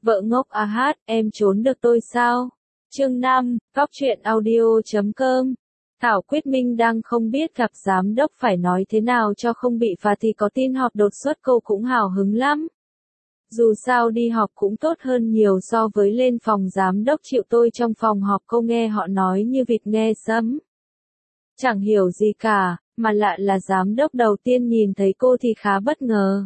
Vợ ngốc à hát, em trốn được tôi sao? Chương 5, Góc truyện audio.com. Thảo Quyết Minh đang không biết gặp giám đốc phải nói thế nào cho không bị phạt thì có tin họp đột xuất cô cũng hào hứng lắm. Dù sao đi họp cũng tốt hơn nhiều so với lên phòng giám đốc chịu tôi trong phòng họp cô nghe họ nói như vịt nghe sấm. Chẳng hiểu gì cả, mà lạ là giám đốc đầu tiên nhìn thấy cô thì khá bất ngờ.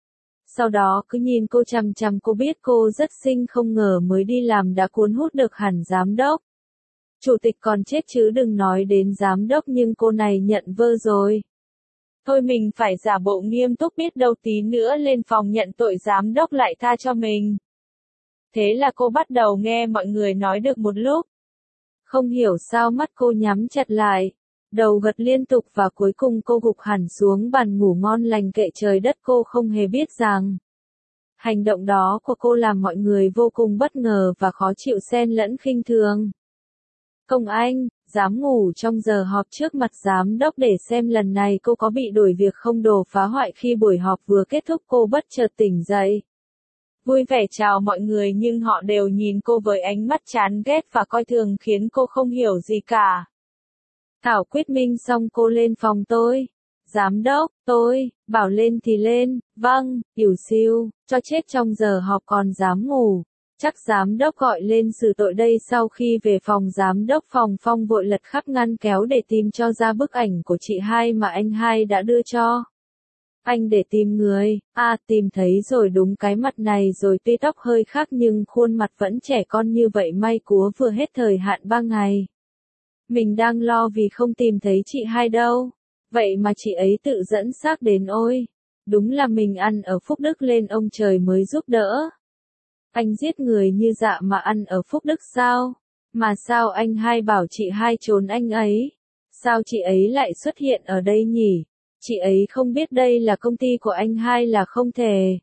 Sau đó cứ nhìn cô chằm chằm cô biết cô rất xinh không ngờ mới đi làm đã cuốn hút được hẳn giám đốc. Chủ tịch còn chết chứ đừng nói đến giám đốc nhưng cô này nhận vơ rồi. Thôi mình phải giả bộ nghiêm túc biết đâu tí nữa lên phòng nhận tội giám đốc lại tha cho mình. Thế là cô bắt đầu nghe mọi người nói được một lúc. Không hiểu sao mắt cô nhắm chặt lại. Đầu gật liên tục và cuối cùng cô gục hẳn xuống bàn ngủ ngon lành kệ trời đất cô không hề biết rằng. Hành động đó của cô làm mọi người vô cùng bất ngờ và khó chịu xen lẫn khinh thường. Công Anh, dám ngủ trong giờ họp trước mặt giám đốc để xem lần này cô có bị đuổi việc không đồ phá hoại khi buổi họp vừa kết thúc cô bất chợt tỉnh dậy. Vui vẻ chào mọi người nhưng họ đều nhìn cô với ánh mắt chán ghét và coi thường khiến cô không hiểu gì cả. Thảo Quyết Minh xong cô lên phòng tôi. Giám đốc, tôi, bảo lên thì lên, vâng, ỉu xìu, cho chết trong giờ họp còn dám ngủ. Chắc giám đốc gọi lên xử tội đây sau khi về phòng giám đốc phòng Phong vội lật khắp ngăn kéo để tìm cho ra bức ảnh của chị hai mà anh hai đã đưa cho. Anh để tìm người, tìm thấy rồi đúng cái mặt này rồi tuy tóc hơi khác nhưng khuôn mặt vẫn trẻ con như vậy may cúa vừa hết thời hạn 3 ngày. Mình đang lo vì không tìm thấy chị hai đâu. Vậy mà chị ấy tự dẫn xác đến ôi. Đúng là mình ăn ở Phúc Đức lên ông trời mới giúp đỡ. Anh giết người như dạ mà ăn ở Phúc Đức sao? Mà sao anh hai bảo chị hai trốn anh ấy? Sao chị ấy lại xuất hiện ở đây nhỉ? Chị ấy không biết đây là công ty của anh hai là không thể.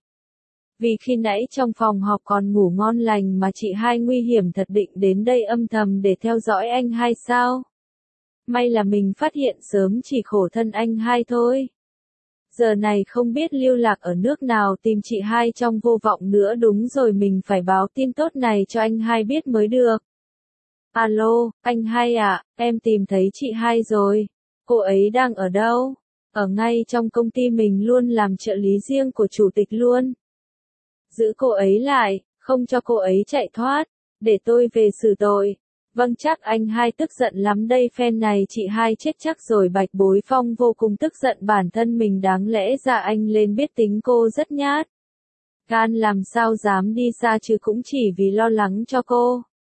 Vì khi nãy trong phòng họp còn ngủ ngon lành mà chị hai nguy hiểm thật định đến đây âm thầm để theo dõi anh hai sao? May là mình phát hiện sớm chỉ khổ thân anh hai thôi. Giờ này không biết lưu lạc ở nước nào tìm chị hai trong vô vọng nữa đúng rồi mình phải báo tin tốt này cho anh hai biết mới được. Alo, anh hai ạ, em tìm thấy chị hai rồi. Cô ấy đang ở đâu? Ở ngay trong công ty mình luôn làm trợ lý riêng của chủ tịch luôn. Giữ cô ấy lại, không cho cô ấy chạy thoát, để tôi về xử tội. Vâng chắc anh hai tức giận lắm đây phen này chị hai chết chắc rồi Bạch Bối Phong vô cùng tức giận bản thân mình đáng lẽ ra anh lên biết tính cô rất nhát. Gan làm sao dám đi xa chứ cũng chỉ vì lo lắng cho cô.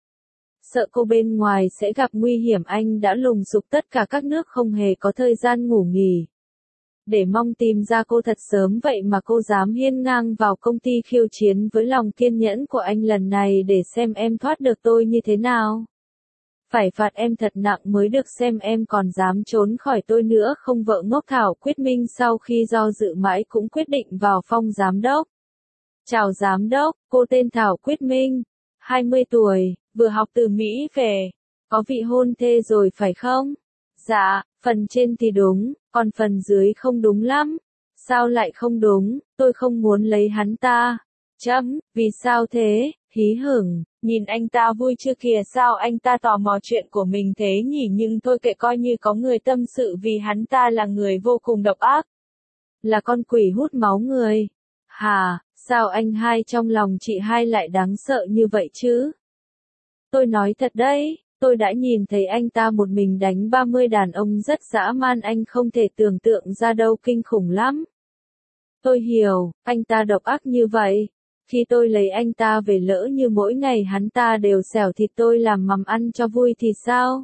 Sợ cô bên ngoài sẽ gặp nguy hiểm anh đã lùng sục tất cả các nước không hề có thời gian ngủ nghỉ. Để mong tìm ra cô thật sớm vậy mà cô dám hiên ngang vào công ty khiêu chiến với lòng kiên nhẫn của anh lần này để xem em thoát được tôi như thế nào. Phải phạt em thật nặng mới được xem em còn dám trốn khỏi tôi nữa không vợ ngốc Thảo Quyết Minh sau khi do dự mãi cũng quyết định vào phòng giám đốc. Chào giám đốc, cô tên Thảo Quyết Minh, 20 tuổi, vừa học từ Mỹ về, có vị hôn thê rồi phải không? Dạ, phần trên thì đúng, còn phần dưới không đúng lắm. Sao lại không đúng, tôi không muốn lấy hắn ta. Vì sao thế, hí hửng, nhìn anh ta vui chưa kìa sao anh ta tò mò chuyện của mình thế nhỉ nhưng thôi kệ coi như có người tâm sự vì hắn ta là người vô cùng độc ác. Là con quỷ hút máu người. Hà, sao anh hai trong lòng chị hai lại đáng sợ như vậy chứ? Tôi nói thật đấy. Tôi đã nhìn thấy anh ta một mình đánh 30 đàn ông rất dã man anh không thể tưởng tượng ra đâu kinh khủng lắm. Tôi hiểu, anh ta độc ác như vậy. Khi tôi lấy anh ta về lỡ như mỗi ngày hắn ta đều xẻo thịt tôi làm mầm ăn cho vui thì sao?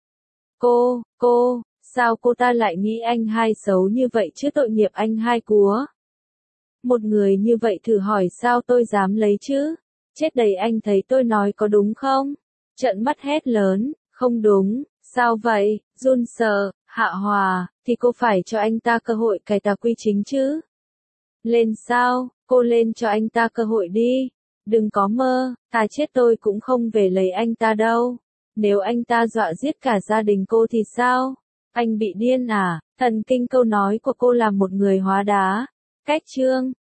Sao cô ta lại nghĩ anh hai xấu như vậy chứ tội nghiệp anh hai cúa? Một người như vậy thử hỏi sao tôi dám lấy chứ? Chết đầy anh thấy tôi nói có đúng không? Trợn mắt hét lớn, không đúng, sao vậy, run sợ, Hạ Hòa, thì cô phải cho anh ta cơ hội cải tà quy chính chứ. Lên sao, cô lên cho anh ta cơ hội đi, đừng có mơ, thà chết tôi cũng không về lấy anh ta đâu. Nếu anh ta dọa giết cả gia đình cô thì sao? Anh bị điên à? Thần kinh câu nói của cô làm một người hóa đá. Cách chương